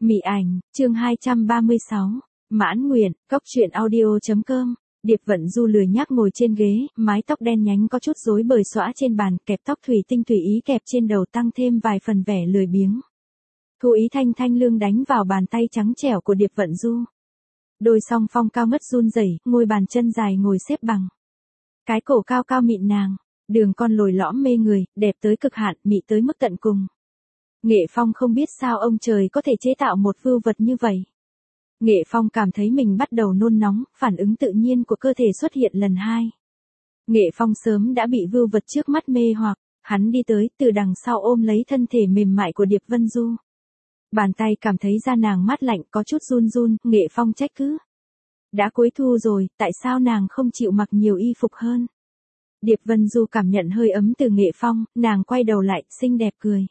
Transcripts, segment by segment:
Mị ảnh, chương 236. Mãn nguyện, cóc truyện audio.com. Điệp Vận Du lười nhác ngồi trên ghế, mái tóc đen nhánh có chút rối bời xõa trên bàn, kẹp tóc thủy tinh tùy ý kẹp trên đầu tăng thêm vài phần vẻ lười biếng. Thu ý thanh thanh lương đánh vào bàn tay trắng trẻo của Điệp Vận Du. Đôi song phong cao ngất run rẩy, ngôi bàn chân dài ngồi xếp bằng. Cái cổ cao cao mịn nàng, đường con lồi lõm mê người, đẹp tới cực hạn, mị tới mức tận cùng. Nghệ Phong không biết sao ông trời có thể chế tạo một vưu vật như vậy. Nghệ Phong cảm thấy mình bắt đầu nôn nóng, phản ứng tự nhiên của cơ thể xuất hiện lần hai. Nghệ Phong sớm đã bị vưu vật trước mắt mê hoặc, hắn đi tới, từ đằng sau ôm lấy thân thể mềm mại của Điệp Vân Du. Bàn tay cảm thấy da nàng mát lạnh có chút run run, Nghệ Phong trách cứ. Đã cuối thu rồi, tại sao nàng không chịu mặc nhiều y phục hơn? Điệp Vân Du cảm nhận hơi ấm từ Nghệ Phong, nàng quay đầu lại, xinh đẹp cười.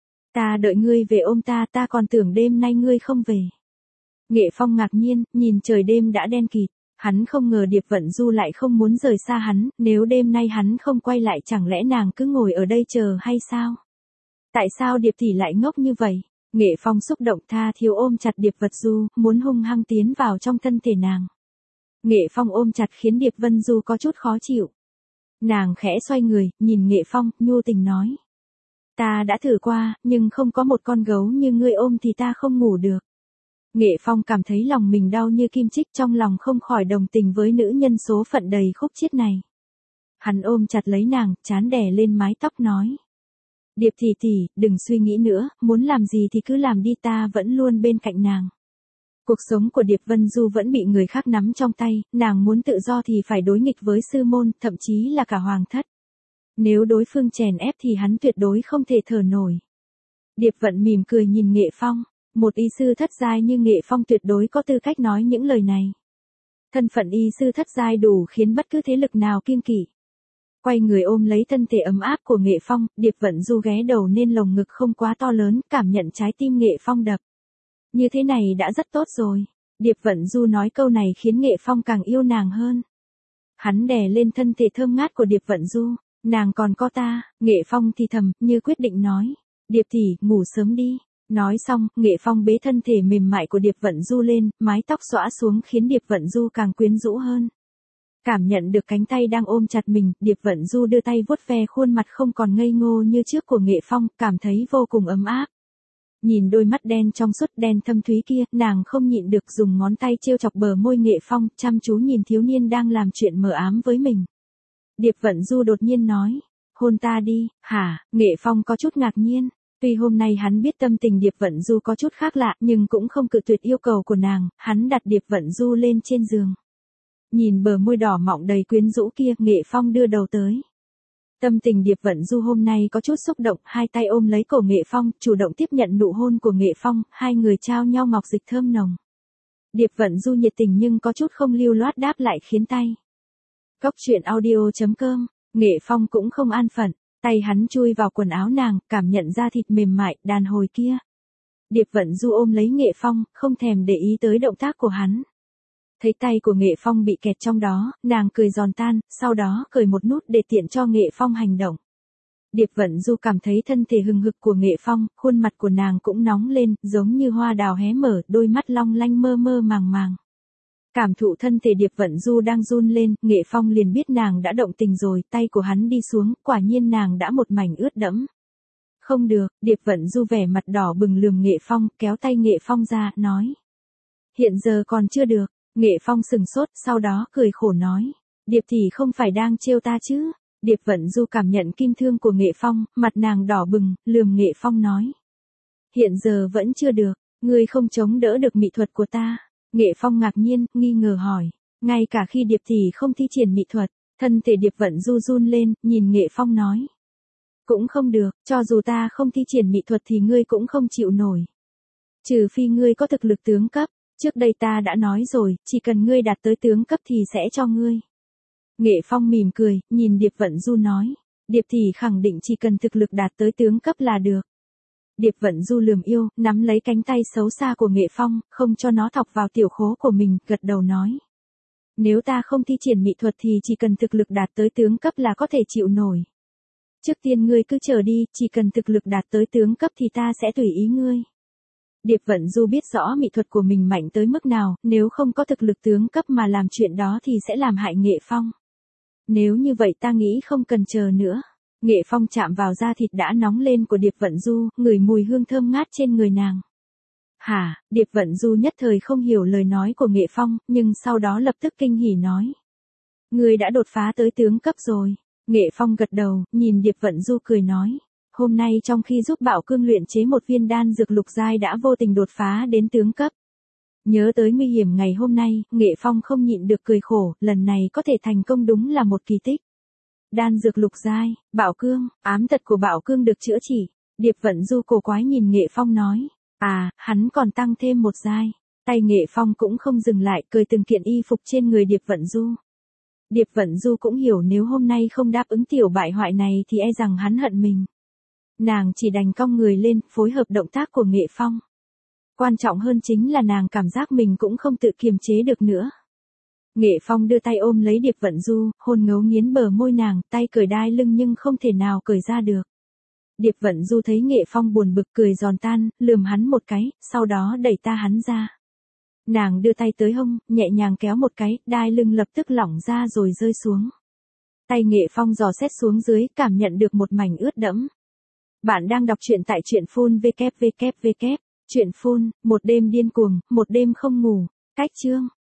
Ta đợi ngươi về ôm ta, ta còn tưởng đêm nay ngươi không về. Nghệ Phong ngạc nhiên, nhìn trời đêm đã đen kịt, hắn không ngờ Điệp Vận Du lại không muốn rời xa hắn, nếu đêm nay hắn không quay lại chẳng lẽ nàng cứ ngồi ở đây chờ hay sao? Tại sao Điệp tỷ lại ngốc như vậy? Nghệ Phong xúc động tha thiếu ôm chặt Điệp Vận Du, muốn hung hăng tiến vào trong thân thể nàng. Nghệ Phong ôm chặt khiến Điệp Vân Du có chút khó chịu. Nàng khẽ xoay người, nhìn Nghệ Phong, nhu tình nói. Ta đã thử qua, nhưng không có một con gấu như ngươi ôm thì ta không ngủ được. Nghệ Phong cảm thấy lòng mình đau như kim chích, trong lòng không khỏi đồng tình với nữ nhân số phận đầy khúc chiết này. Hắn ôm chặt lấy nàng, trán đè lên mái tóc nói. Điệp tỷ tỷ, đừng suy nghĩ nữa, muốn làm gì thì cứ làm đi, ta vẫn luôn bên cạnh nàng. Cuộc sống của Điệp Vân Du vẫn bị người khác nắm trong tay, nàng muốn tự do thì phải đối nghịch với sư môn, thậm chí là cả hoàng thất. Nếu đối phương chèn ép thì hắn tuyệt đối không thể thở nổi. Điệp Vận mỉm cười nhìn Nghệ Phong, một y sư thất giai như Nghệ Phong tuyệt đối có tư cách nói những lời này. Thân phận y sư thất giai đủ khiến bất cứ thế lực nào kiêng kỵ. Quay người ôm lấy thân thể ấm áp của Nghệ Phong, Điệp Vận Du ghé đầu nên lồng ngực không quá to lớn, cảm nhận trái tim Nghệ Phong đập. Như thế này đã rất tốt rồi. Điệp Vận Du nói câu này khiến Nghệ Phong càng yêu nàng hơn. Hắn đè lên thân thể thơm ngát của Điệp Vận Du. Nàng còn có ta, Nghệ Phong thì thầm, như quyết định nói. Điệp tỷ, ngủ sớm đi. Nói xong, Nghệ Phong bế thân thể mềm mại của Điệp Vận Du lên, mái tóc xõa xuống khiến Điệp Vận Du càng quyến rũ hơn. Cảm nhận được cánh tay đang ôm chặt mình, Điệp Vận Du đưa tay vuốt ve khuôn mặt không còn ngây ngô như trước của Nghệ Phong, cảm thấy vô cùng ấm áp. Nhìn đôi mắt đen trong suốt đen thâm thúy kia, nàng không nhịn được dùng ngón tay trêu chọc bờ môi Nghệ Phong, chăm chú nhìn thiếu niên đang làm chuyện mờ ám với mình. Điệp Vận Du đột nhiên nói, hôn ta đi, hả? Nghệ Phong có chút ngạc nhiên. Tuy hôm nay hắn biết tâm tình Điệp Vận Du có chút khác lạ, nhưng cũng không cự tuyệt yêu cầu của nàng, hắn đặt Điệp Vận Du lên trên giường. Nhìn bờ môi đỏ mọng đầy quyến rũ kia, Nghệ Phong đưa đầu tới. Tâm tình Điệp Vận Du hôm nay có chút xúc động, hai tay ôm lấy cổ Nghệ Phong, chủ động tiếp nhận nụ hôn của Nghệ Phong, hai người trao nhau ngọc dịch thơm nồng. Điệp Vận Du nhiệt tình nhưng có chút không lưu loát đáp lại khiến tay. Cóc truyện audio.com, Nghệ Phong cũng không an phận, tay hắn chui vào quần áo nàng, cảm nhận da thịt mềm mại, đàn hồi kia. Điệp Vận Du ôm lấy Nghệ Phong, không thèm để ý tới động tác của hắn. Thấy tay của Nghệ Phong bị kẹt trong đó, nàng cười giòn tan, sau đó cởi một nút để tiện cho Nghệ Phong hành động. Điệp Vận Du cảm thấy thân thể hừng hực của Nghệ Phong, khuôn mặt của nàng cũng nóng lên, giống như hoa đào hé mở, đôi mắt long lanh mơ mơ màng màng. Cảm thụ thân thể Điệp Vận Du đang run lên, Nghệ Phong liền biết nàng đã động tình rồi, tay của hắn đi xuống, quả nhiên nàng đã một mảnh ướt đẫm. Không được, Điệp Vận Du vẻ mặt đỏ bừng lườm Nghệ Phong, kéo tay Nghệ Phong ra, nói. Hiện giờ còn chưa được. Nghệ Phong sừng sốt, sau đó cười khổ nói. Điệp tỷ không phải đang trêu ta chứ? Điệp Vận Du cảm nhận kim thương của Nghệ Phong, mặt nàng đỏ bừng, lườm Nghệ Phong nói. Hiện giờ vẫn chưa được, ngươi không chống đỡ được mỹ thuật của ta. Nghệ Phong ngạc nhiên, nghi ngờ hỏi. Ngay cả khi Điệp tỷ không thi triển mỹ thuật, thân thể Điệp Vận Du run lên, nhìn Nghệ Phong nói. Cũng không được, cho dù ta không thi triển mỹ thuật thì ngươi cũng không chịu nổi. Trừ phi ngươi có thực lực tướng cấp. Trước đây ta đã nói rồi, chỉ cần ngươi đạt tới tướng cấp thì sẽ cho ngươi. Nghệ Phong mỉm cười, nhìn Điệp Vận Du nói. Điệp tỷ khẳng định chỉ cần thực lực đạt tới tướng cấp là được. Điệp Vận Du lườm yêu, nắm lấy cánh tay xấu xa của Nghệ Phong, không cho nó thọc vào tiểu khố của mình, gật đầu nói. Nếu ta không thi triển mỹ thuật thì chỉ cần thực lực đạt tới tướng cấp là có thể chịu nổi. Trước tiên ngươi cứ chờ đi, chỉ cần thực lực đạt tới tướng cấp thì ta sẽ tùy ý ngươi. Điệp Vận Du biết rõ mỹ thuật của mình mạnh tới mức nào, nếu không có thực lực tướng cấp mà làm chuyện đó thì sẽ làm hại Nghệ Phong. Nếu như vậy ta nghĩ không cần chờ nữa. Nghệ Phong chạm vào da thịt đã nóng lên của Điệp Vận Du, ngửi mùi hương thơm ngát trên người nàng. Hả, Điệp Vận Du nhất thời không hiểu lời nói của Nghệ Phong, nhưng sau đó lập tức kinh hỉ nói. Ngươi đã đột phá tới tướng cấp rồi. Nghệ Phong gật đầu, nhìn Điệp Vận Du cười nói. Hôm nay trong khi giúp Bảo Cương luyện chế một viên đan dược lục giai đã vô tình đột phá đến tướng cấp. Nhớ tới nguy hiểm ngày hôm nay, Nghệ Phong không nhịn được cười khổ, lần này có thể thành công đúng là một kỳ tích. Đan dược lục giai, Bảo Cương, ám tật của Bảo Cương được chữa trị. Điệp Vận Du cổ quái nhìn Nghệ Phong nói. À, hắn còn tăng thêm một giai. Tay Nghệ Phong cũng không dừng lại, cười từng kiện y phục trên người Điệp Vận Du. Điệp Vận Du cũng hiểu nếu hôm nay không đáp ứng tiểu bại hoại này thì e rằng hắn hận mình. Nàng chỉ đành cong người lên, phối hợp động tác của Nghệ Phong. Quan trọng hơn chính là nàng cảm giác mình cũng không tự kiềm chế được nữa. Nghệ Phong đưa tay ôm lấy Điệp Vận Du, hôn ngấu nghiến bờ môi nàng, tay cởi đai lưng nhưng không thể nào cởi ra được. Điệp Vận Du thấy Nghệ Phong buồn bực cười giòn tan, lườm hắn một cái, sau đó đẩy hắn ra. Nàng đưa tay tới hông, nhẹ nhàng kéo một cái, đai lưng lập tức lỏng ra rồi rơi xuống. Tay Nghệ Phong dò xét xuống dưới, cảm nhận được một mảnh ướt đẫm. Bạn đang đọc truyện tại truyện phun www. Truyện phun, một đêm điên cuồng, một đêm không ngủ. Cách chương.